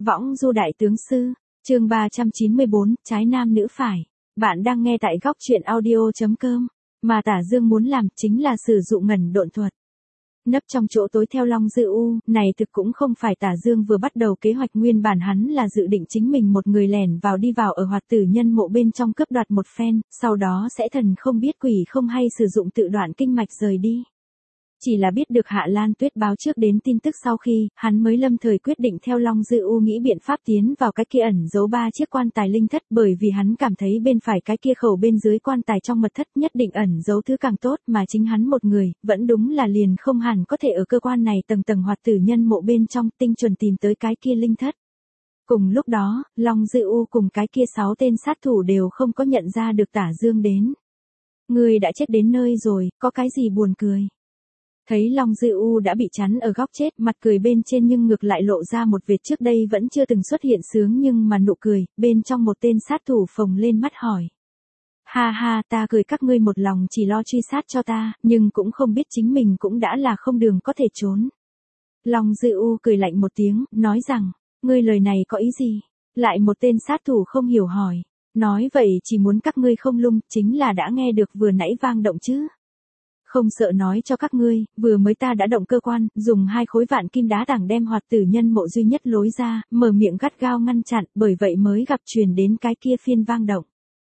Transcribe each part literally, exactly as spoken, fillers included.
Võng du đại tướng sư, chương ba trăm chín mươi bốn, trái nam nữ phải. Bạn đang nghe tại góc truyện audio chấm com, mà Tả Dương muốn làm chính là sử dụng ngẩn độn thuật. Nấp trong chỗ tối theo Long Dư U, này thực cũng không phải Tả Dương vừa bắt đầu kế hoạch, nguyên bản hắn là dự định chính mình một người lẻn vào đi vào ở Hoạt Tử Nhân mộ bên trong cướp đoạt một phen, sau đó sẽ thần không biết quỷ không hay sử dụng tự đoạn kinh mạch rời đi. Chỉ là biết được Hạ Lan Tuyết báo trước đến tin tức sau khi, hắn mới lâm thời quyết định theo Long Dư U nghĩ biện pháp tiến vào cái kia ẩn giấu ba chiếc quan tài linh thất, bởi vì hắn cảm thấy bên phải cái kia khẩu bên dưới quan tài trong mật thất nhất định ẩn giấu thứ càng tốt, mà chính hắn một người, vẫn đúng là liền không hẳn có thể ở cơ quan này tầng tầng Hoạt Tử Nhân mộ bên trong tinh chuẩn tìm tới cái kia linh thất. Cùng lúc đó, Long Dư U cùng cái kia sáu tên sát thủ đều không có nhận ra được Tả Dương đến. Người đã chết đến nơi rồi, có cái gì buồn cười? Thấy Long Dư U đã bị chắn ở góc chết, mặt cười bên trên nhưng ngược lại lộ ra một vệt trước đây vẫn chưa từng xuất hiện sướng nhưng mà nụ cười, bên trong một tên sát thủ phồng lên mắt hỏi. Ha ha, ta cười các ngươi một lòng chỉ lo truy sát cho ta, nhưng cũng không biết chính mình cũng đã là không đường có thể trốn. Long Dư U cười lạnh một tiếng, nói rằng, ngươi lời này có ý gì? Lại một tên sát thủ không hiểu hỏi, nói vậy chỉ muốn các ngươi không lung, chính là đã nghe được vừa nãy vang động chứ? Không sợ nói cho các ngươi, vừa mới ta đã động cơ quan, dùng hai khối vạn kim đá tảng đem Hoạt Tử Nhân mộ duy nhất lối ra, mở miệng gắt gao ngăn chặn, bởi vậy mới gặp truyền đến cái kia phiên vang động.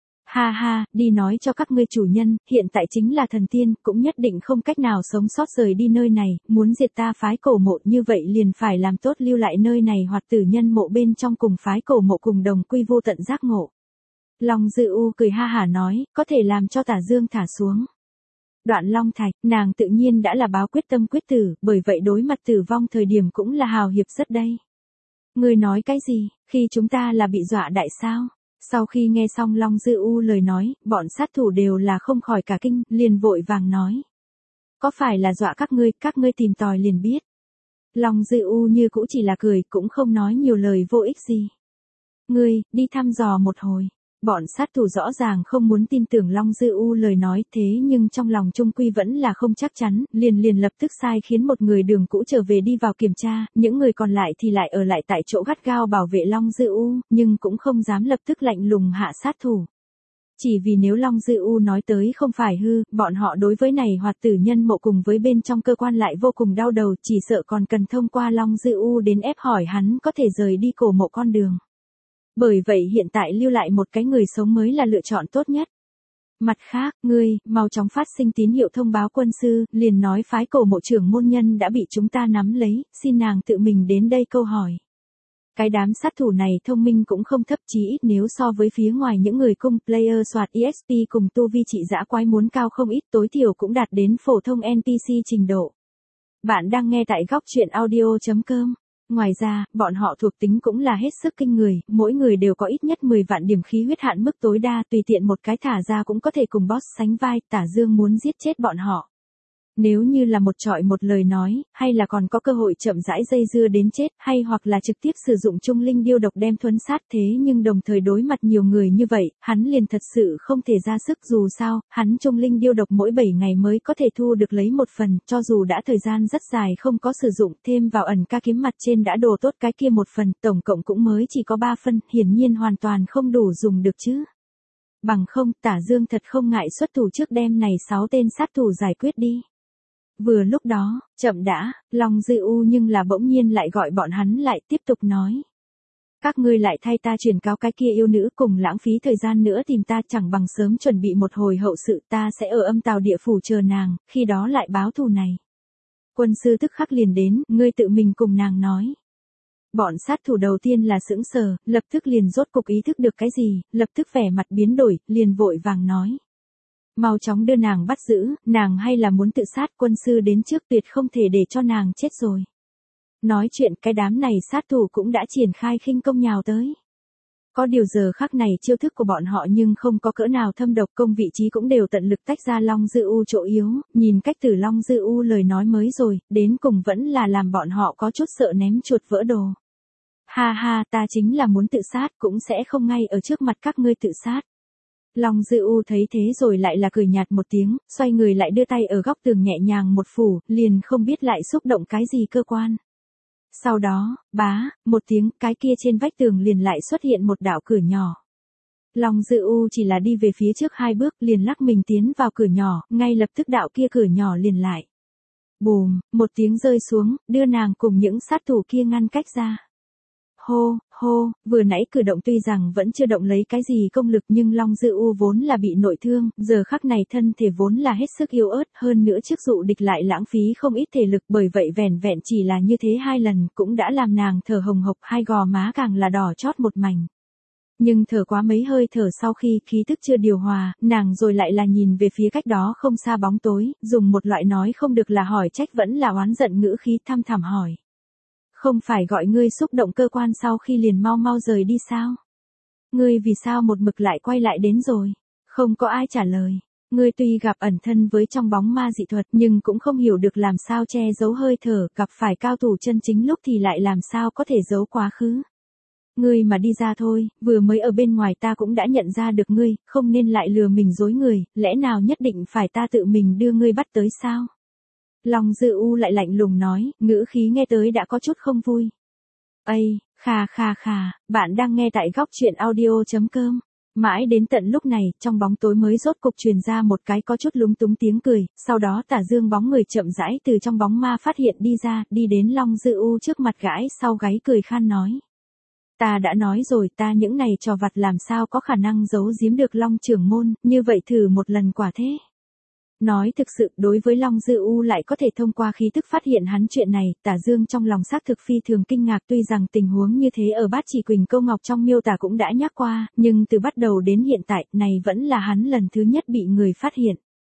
Ha ha, đi nói cho các ngươi chủ nhân, hiện tại chính là thần tiên, cũng nhất định không cách nào sống sót rời đi nơi này, muốn diệt ta phái cổ mộ như vậy liền phải làm tốt lưu lại nơi này Hoạt Tử Nhân mộ bên trong cùng phái cổ mộ cùng đồng quy vô tận giác ngộ. Long Dư U cười ha hả nói, có thể làm cho Tả Dương thả xuống. Đoạn Long Thạch, nàng tự nhiên đã là báo quyết tâm quyết tử, bởi vậy đối mặt tử vong thời điểm cũng là hào hiệp rất đây. Ngươi nói cái gì, khi chúng ta là bị dọa đại sao? Sau khi nghe xong Long Dư U lời nói, bọn sát thủ đều là không khỏi cả kinh, liền vội vàng nói. Có phải là dọa các ngươi, các ngươi tìm tòi liền biết. Long Dư U như cũ chỉ là cười, cũng không nói nhiều lời vô ích gì. Ngươi, đi thăm dò một hồi. Bọn sát thủ rõ ràng không muốn tin tưởng Long Dư U lời nói, thế nhưng trong lòng trung quy vẫn là không chắc chắn, liền liền lập tức sai khiến một người đường cũ trở về đi vào kiểm tra, những người còn lại thì lại ở lại tại chỗ gắt gao bảo vệ Long Dư U, nhưng cũng không dám lập tức lạnh lùng hạ sát thủ. Chỉ vì nếu Long Dư U nói tới không phải hư, bọn họ đối với này Hoạt Tử Nhân mộ cùng với bên trong cơ quan lại vô cùng đau đầu, chỉ sợ còn cần thông qua Long Dư U đến ép hỏi hắn có thể rời đi cổ mộ con đường. Bởi vậy hiện tại lưu lại một cái người sống mới là lựa chọn tốt nhất. Mặt khác, ngươi, mau chóng phát sinh tín hiệu thông báo quân sư, liền nói phái cổ mộ trưởng môn nhân đã bị chúng ta nắm lấy, xin nàng tự mình đến đây câu hỏi. Cái đám sát thủ này thông minh cũng không thấp, chí ít nếu so với phía ngoài những người cung player soạt e ích pê cùng tu vi trị dã quái muốn cao không ít, tối thiểu cũng đạt đến phổ thông en pê xê trình độ. Bạn đang nghe tại góc truyện audio chấm com. Ngoài ra, bọn họ thuộc tính cũng là hết sức kinh người, mỗi người đều có ít nhất mười vạn điểm khí huyết hạn mức tối đa, tùy tiện một cái thả ra cũng có thể cùng boss sánh vai, Tả Dương muốn giết chết bọn họ. Nếu như là một trọi một lời nói, hay là còn có cơ hội chậm rãi dây dưa đến chết, hay hoặc là trực tiếp sử dụng trung linh điêu độc đem thuấn sát, thế nhưng đồng thời đối mặt nhiều người như vậy, hắn liền thật sự không thể ra sức, dù sao, hắn trung linh điêu độc mỗi bảy ngày mới có thể thu được lấy một phần, cho dù đã thời gian rất dài không có sử dụng, thêm vào ẩn ca kiếm mặt trên đã đồ tốt cái kia một phần, tổng cộng cũng mới chỉ có ba phân, hiển nhiên hoàn toàn không đủ dùng được chứ. Bằng không, Tả Dương thật không ngại xuất thủ trước đem này sáu tên sát thủ giải quyết đi. Vừa lúc đó, chậm đã, Long Dư U nhưng là bỗng nhiên lại gọi bọn hắn lại tiếp tục nói. Các ngươi lại thay ta truyền cáo cái kia yêu nữ, cùng lãng phí thời gian nữa tìm ta, chẳng bằng sớm chuẩn bị một hồi hậu sự, ta sẽ ở Âm Tào địa phủ chờ nàng, khi đó lại báo thù này. Quân sư tức khắc liền đến, ngươi tự mình cùng nàng nói. Bọn sát thủ đầu tiên là sững sờ, lập tức liền rốt cục ý thức được cái gì, lập tức vẻ mặt biến đổi, liền vội vàng nói. Mau chóng đưa nàng bắt giữ, nàng hay là muốn tự sát, quân sư đến trước tuyệt không thể để cho nàng chết rồi. Nói chuyện cái đám này sát thủ cũng đã triển khai khinh công nhào tới. Có điều giờ khắc này chiêu thức của bọn họ nhưng không có cỡ nào thâm độc, công vị trí cũng đều tận lực tách ra Long Dư U chỗ yếu, nhìn cách từ Long Dư U lời nói mới rồi, đến cùng vẫn là làm bọn họ có chút sợ ném chuột vỡ đồ. Ha ha, ta chính là muốn tự sát cũng sẽ không ngay ở trước mặt các ngươi tự sát. Long Dư U thấy thế rồi lại là cười nhạt một tiếng, xoay người lại đưa tay ở góc tường nhẹ nhàng một phủ, liền không biết lại xúc động cái gì cơ quan. Sau đó, bá, một tiếng, cái kia trên vách tường liền lại xuất hiện một đạo cửa nhỏ. Long Dư U chỉ là đi về phía trước hai bước liền lắc mình tiến vào cửa nhỏ, ngay lập tức đạo kia cửa nhỏ liền lại. Bùm, một tiếng rơi xuống, đưa nàng cùng những sát thủ kia ngăn cách ra. Hô, hô, vừa nãy cử động tuy rằng vẫn chưa động lấy cái gì công lực nhưng Long Dư U vốn là bị nội thương, giờ khắc này thân thể vốn là hết sức yếu ớt, hơn nữa trước dụ địch lại lãng phí không ít thể lực, bởi vậy vẻn vẹn chỉ là như thế hai lần cũng đã làm nàng thở hồng hộc, hai gò má càng là đỏ chót một mảnh. Nhưng thở quá mấy hơi thở sau khi khí thức chưa điều hòa, nàng rồi lại là nhìn về phía cách đó không xa bóng tối, dùng một loại nói không được là hỏi trách vẫn là oán giận ngữ khí thăm thẳm hỏi. Không phải gọi ngươi xúc động cơ quan sau khi liền mau mau rời đi sao? Ngươi vì sao một mực lại quay lại đến rồi? Không có ai trả lời. Ngươi tuy gặp ẩn thân với trong bóng ma dị thuật nhưng cũng không hiểu được làm sao che giấu hơi thở, gặp phải cao thủ chân chính lúc thì lại làm sao có thể giấu quá khứ. Ngươi mà đi ra thôi, vừa mới ở bên ngoài ta cũng đã nhận ra được ngươi, không nên lại lừa mình dối người, lẽ nào nhất định phải ta tự mình đưa ngươi bắt tới sao? Long Dư U lại lạnh lùng nói, ngữ khí nghe tới đã có chút không vui. Ây, kha kha kha, bạn đang nghe tại góc truyện audio chấm com. Mãi đến tận lúc này, trong bóng tối mới rốt cục truyền ra một cái có chút lúng túng tiếng cười, sau đó Tả Dương bóng người chậm rãi từ trong bóng ma phát hiện đi ra, đi đến Long Dư U trước mặt gãi sau gáy cười khan nói. Ta đã nói rồi, ta những này trò vặt làm sao có khả năng giấu giếm được Long trưởng môn, như vậy thử một lần quả thế. Nói thực sự, đối với Long Dư U lại có thể thông qua khí tức phát hiện hắn chuyện này, Tả Dương trong lòng xác thực phi thường kinh ngạc, tuy rằng tình huống như thế ở Bát Chỉ Quỳnh Câu Ngọc trong miêu tả cũng đã nhắc qua, nhưng từ bắt đầu đến hiện tại, này vẫn là hắn lần thứ nhất bị người phát hiện.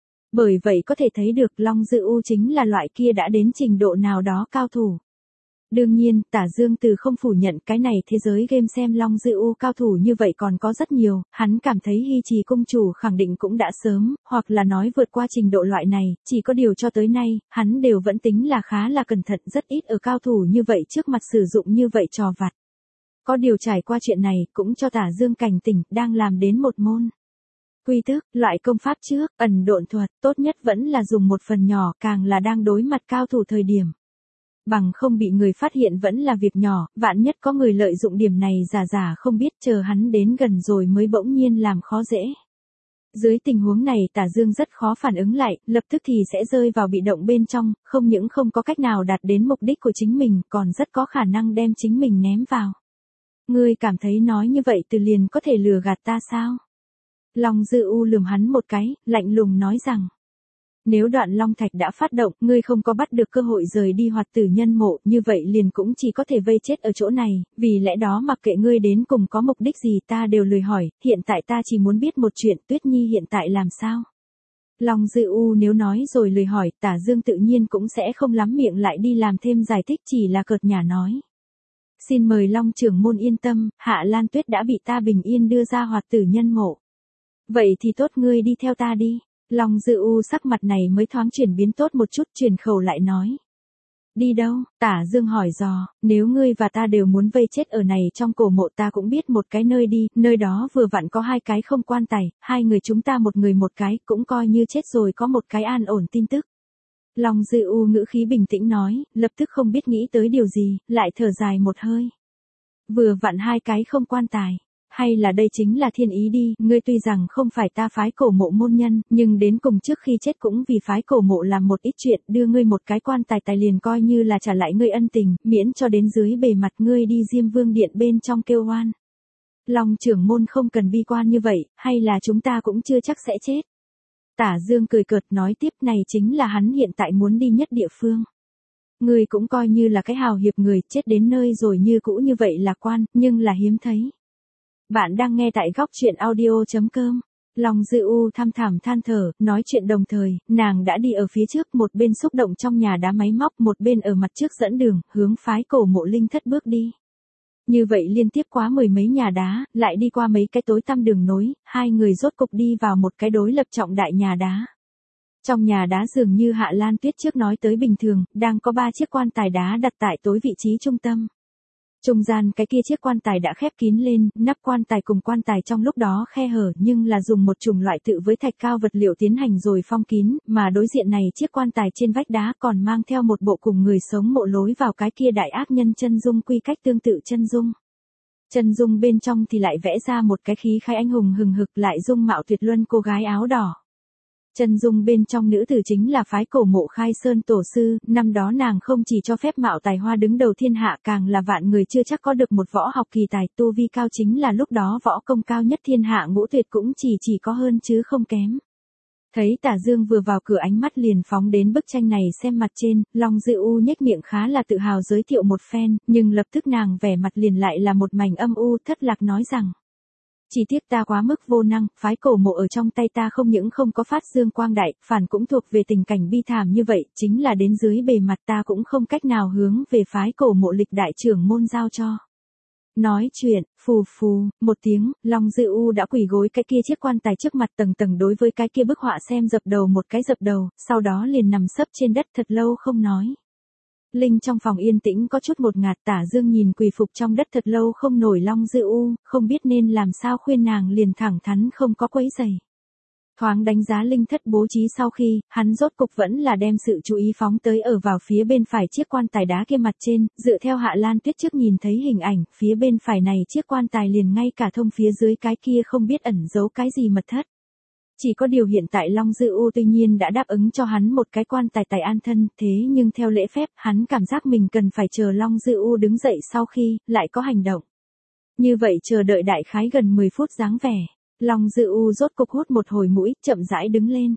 Bởi vậy có thể thấy được Long Dư U chính là loại kia đã đến trình độ nào đó cao thủ. Đương nhiên, Tả Dương từ không phủ nhận cái này thế giới game xem Long Dư U cao thủ như vậy còn có rất nhiều, hắn cảm thấy Hy Trì cung chủ khẳng định cũng đã sớm, hoặc là nói vượt qua trình độ loại này, chỉ có điều cho tới nay, hắn đều vẫn tính là khá là cẩn thận, rất ít ở cao thủ như vậy trước mặt sử dụng như vậy trò vặt. Có điều trải qua chuyện này, cũng cho Tả Dương cảnh tỉnh, đang làm đến một môn quy thức, loại công pháp trước, ẩn độn thuật, tốt nhất vẫn là dùng một phần nhỏ, càng là đang đối mặt cao thủ thời điểm. Bằng không bị người phát hiện vẫn là việc nhỏ, vạn nhất có người lợi dụng điểm này giả giả không biết chờ hắn đến gần rồi mới bỗng nhiên làm khó dễ. Dưới tình huống này Tả Dương rất khó phản ứng lại, lập tức thì sẽ rơi vào bị động bên trong, không những không có cách nào đạt đến mục đích của chính mình, còn rất có khả năng đem chính mình ném vào. Ngươi cảm thấy nói như vậy từ liền có thể lừa gạt ta sao? Long Dư U lườm hắn một cái, lạnh lùng nói rằng. Nếu Đoạn Long Thạch đã phát động, ngươi không có bắt được cơ hội rời đi Hoạt Tử Nhân Mộ, như vậy liền cũng chỉ có thể vây chết ở chỗ này, vì lẽ đó mặc kệ ngươi đến cùng có mục đích gì ta đều lười hỏi, hiện tại ta chỉ muốn biết một chuyện, Tuyết Nhi hiện tại làm sao? Long Dư U nếu nói rồi lười hỏi, Tả Dương tự nhiên cũng sẽ không lắm miệng lại đi làm thêm giải thích, chỉ là cợt nhả nói. Xin mời Long trưởng môn yên tâm, Hạ Lan Tuyết đã bị ta bình yên đưa ra Hoạt Tử Nhân Mộ. Vậy thì tốt, ngươi đi theo ta đi. Long Dư U sắc mặt này mới thoáng chuyển biến tốt một chút, truyền khẩu lại nói. Đi đâu? Tả Dương hỏi dò, nếu ngươi và ta đều muốn vây chết ở này trong cổ mộ ta cũng biết một cái nơi đi, nơi đó vừa vặn có hai cái không quan tài, hai người chúng ta một người một cái, cũng coi như chết rồi có một cái an ổn tin tức. Long Dư U ngữ khí bình tĩnh nói, lập tức không biết nghĩ tới điều gì, lại thở dài một hơi. Vừa vặn hai cái không quan tài. Hay là đây chính là thiên ý đi, ngươi tuy rằng không phải ta phái cổ mộ môn nhân, nhưng đến cùng trước khi chết cũng vì phái cổ mộ làm một ít chuyện, đưa ngươi một cái quan tài tài liền coi như là trả lại ngươi ân tình, miễn cho đến dưới bề mặt ngươi đi Diêm Vương điện bên trong kêu oan. Long trưởng môn không cần bi quan như vậy, hay là chúng ta cũng chưa chắc sẽ chết. Tả Dương cười cợt nói tiếp, này chính là hắn hiện tại muốn đi nhất địa phương. Ngươi cũng coi như là cái hào hiệp người, chết đến nơi rồi như cũ như vậy lạc quan, nhưng là hiếm thấy. Bạn đang nghe tại góc truyện audio chấm com. Long Dư U thăm thẳm than thở, nói chuyện đồng thời, nàng đã đi ở phía trước, một bên xúc động trong nhà đá máy móc, một bên ở mặt trước dẫn đường, hướng phái cổ mộ linh thất bước đi. Như vậy liên tiếp quá mười mấy nhà đá, lại đi qua mấy cái tối tăm đường nối, hai người rốt cục đi vào một cái đối lập trọng đại nhà đá. Trong nhà đá dường như Hạ Lan Tuyết trước nói tới bình thường, đang có ba chiếc quan tài đá đặt tại tối vị trí trung tâm. Trung gian cái kia chiếc quan tài đã khép kín lên, nắp quan tài cùng quan tài trong lúc đó khe hở nhưng là dùng một chủng loại tự với thạch cao vật liệu tiến hành rồi phong kín, mà đối diện này chiếc quan tài trên vách đá còn mang theo một bộ cùng người sống mộ lối vào cái kia đại ác nhân chân dung quy cách tương tự chân dung. Chân dung bên trong thì lại vẽ ra một cái khí khái anh hùng hừng hực lại dung mạo tuyệt luân cô gái áo đỏ. Chân dung bên trong nữ tử chính là phái cổ mộ Khai Sơn tổ sư, năm đó nàng không chỉ cho phép mạo tài hoa đứng đầu thiên hạ càng là vạn người chưa chắc có được một võ học kỳ tài, tu vi cao chính là lúc đó võ công cao nhất thiên hạ ngũ tuyệt cũng chỉ chỉ có hơn chứ không kém. Thấy Tả Dương vừa vào cửa ánh mắt liền phóng đến bức tranh này xem mặt trên, Long Dư U nhếch miệng khá là tự hào giới thiệu một phen, nhưng lập tức nàng vẻ mặt liền lại là một mảnh âm u thất lạc nói rằng. Chỉ tiếc ta quá mức vô năng, phái cổ mộ ở trong tay ta không những không có phát dương quang đại, phản cũng thuộc về tình cảnh bi thảm như vậy, chính là đến dưới bề mặt ta cũng không cách nào hướng về phái cổ mộ lịch đại trưởng môn giao cho. Nói chuyện, phù phù, một tiếng, Long Dư U đã quỳ gối cái kia chiếc quan tài trước mặt tầng tầng đối với cái kia bức họa xem dập đầu một cái dập đầu, sau đó liền nằm sấp trên đất thật lâu không nói. Linh trong phòng yên tĩnh có chút một ngạt, Tả Dương nhìn quỳ phục trong đất thật lâu không nổi Long Dư U, không biết nên làm sao khuyên nàng liền thẳng thắn không có quấy giày. Thoáng đánh giá Linh thất bố trí sau khi, hắn rốt cục vẫn là đem sự chú ý phóng tới ở vào phía bên phải chiếc quan tài đá kia mặt trên, dựa theo Hạ Lan Tuyết trước nhìn thấy hình ảnh, phía bên phải này chiếc quan tài liền ngay cả thông phía dưới cái kia không biết ẩn giấu cái gì mật thất. Chỉ có điều hiện tại Long Dư U tuy nhiên đã đáp ứng cho hắn một cái quan tài tài an thân, thế nhưng theo lễ phép, hắn cảm giác mình cần phải chờ Long Dư U đứng dậy sau khi, lại có hành động. Như vậy chờ đợi đại khái gần mười phút dáng vẻ, Long Dư U rốt cục hút một hồi mũi, chậm rãi đứng lên.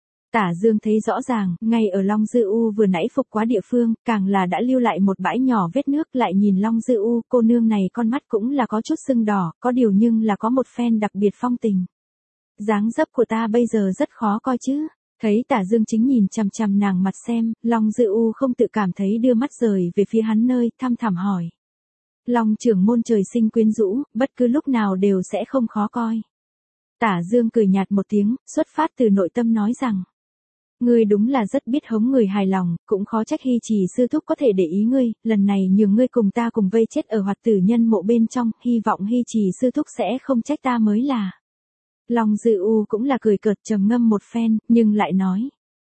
Tả Dương thấy rõ ràng, ngay ở Long Dư U vừa nãy phục quá địa phương, càng là đã lưu lại một bãi nhỏ vết nước, lại nhìn Long Dư U, cô nương này con mắt cũng là có chút sưng đỏ, có điều nhưng là có một phen đặc biệt phong tình. Dáng dấp của ta bây giờ rất khó coi chứ. Thấy Tả Dương chính nhìn chằm chằm nàng mặt xem, Long Dư U không tự cảm thấy đưa mắt rời về phía hắn nơi, thăm thẳm hỏi. Long trưởng môn trời sinh quyến rũ, bất cứ lúc nào đều sẽ không khó coi. Tả Dương cười nhạt một tiếng, xuất phát từ nội tâm nói rằng. Ngươi đúng là rất biết hống người hài lòng, cũng khó trách Hy Trì sư thúc có thể để ý ngươi, lần này nhường ngươi cùng ta cùng vây chết ở Hoạt Tử Nhân mộ bên trong, hy vọng Hy Trì sư thúc sẽ không trách ta mới là. Long Dư U cũng là cười cợt trầm ngâm một phen, nhưng lại nói.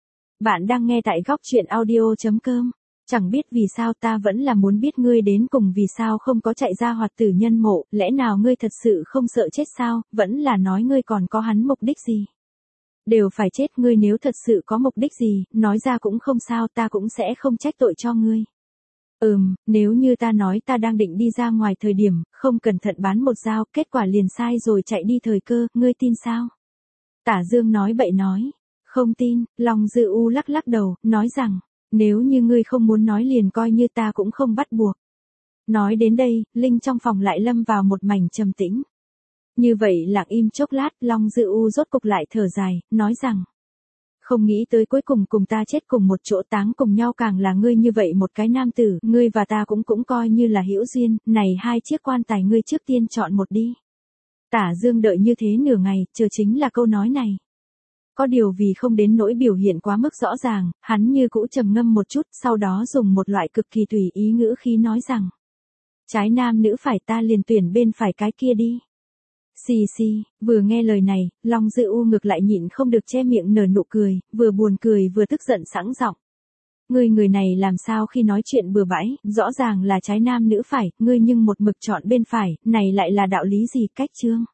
Bạn đang nghe tại góc truyện audio chấm com. Chẳng biết vì sao ta vẫn là muốn biết ngươi đến cùng vì sao không có chạy ra Hoạt Tử Nhân mộ, lẽ nào ngươi thật sự không sợ chết sao, vẫn là nói ngươi còn có hắn mục đích gì. Đều phải chết, ngươi nếu thật sự có mục đích gì, nói ra cũng không sao, ta cũng sẽ không trách tội cho ngươi. Ừm, nếu như ta nói ta đang định đi ra ngoài thời điểm, không cẩn thận bán một dao, kết quả liền sai rồi chạy đi thời cơ, ngươi tin sao? Tả Dương nói bậy nói, không tin, Long Dư U lắc lắc đầu, nói rằng, nếu như ngươi không muốn nói liền coi như ta cũng không bắt buộc. Nói đến đây, Linh trong phòng lại lâm vào một mảnh trầm tĩnh. Như vậy lặng im chốc lát, Long Dư U rốt cục lại thở dài, nói rằng. Không nghĩ tới cuối cùng cùng ta chết cùng một chỗ táng cùng nhau càng là ngươi như vậy một cái nam tử, ngươi và ta cũng cũng coi như là hữu duyên, này hai chiếc quan tài ngươi trước tiên chọn một đi. Tả Dương đợi như thế nửa ngày, chờ chính là câu nói này. Có điều vì không đến nỗi biểu hiện quá mức rõ ràng, hắn như cũ trầm ngâm một chút, sau đó dùng một loại cực kỳ tùy ý ngữ khí nói rằng. Trái nam nữ phải ta liền tuyển bên phải cái kia đi. Xì xì, vừa nghe lời này, Long Dư U ngược lại nhịn không được che miệng nở nụ cười, vừa buồn cười vừa tức giận sẵn giọng. Ngươi người này làm sao khi nói chuyện bừa bãi, rõ ràng là trái nam nữ phải, ngươi nhưng một mực chọn bên phải, này lại là đạo lý gì cách chương.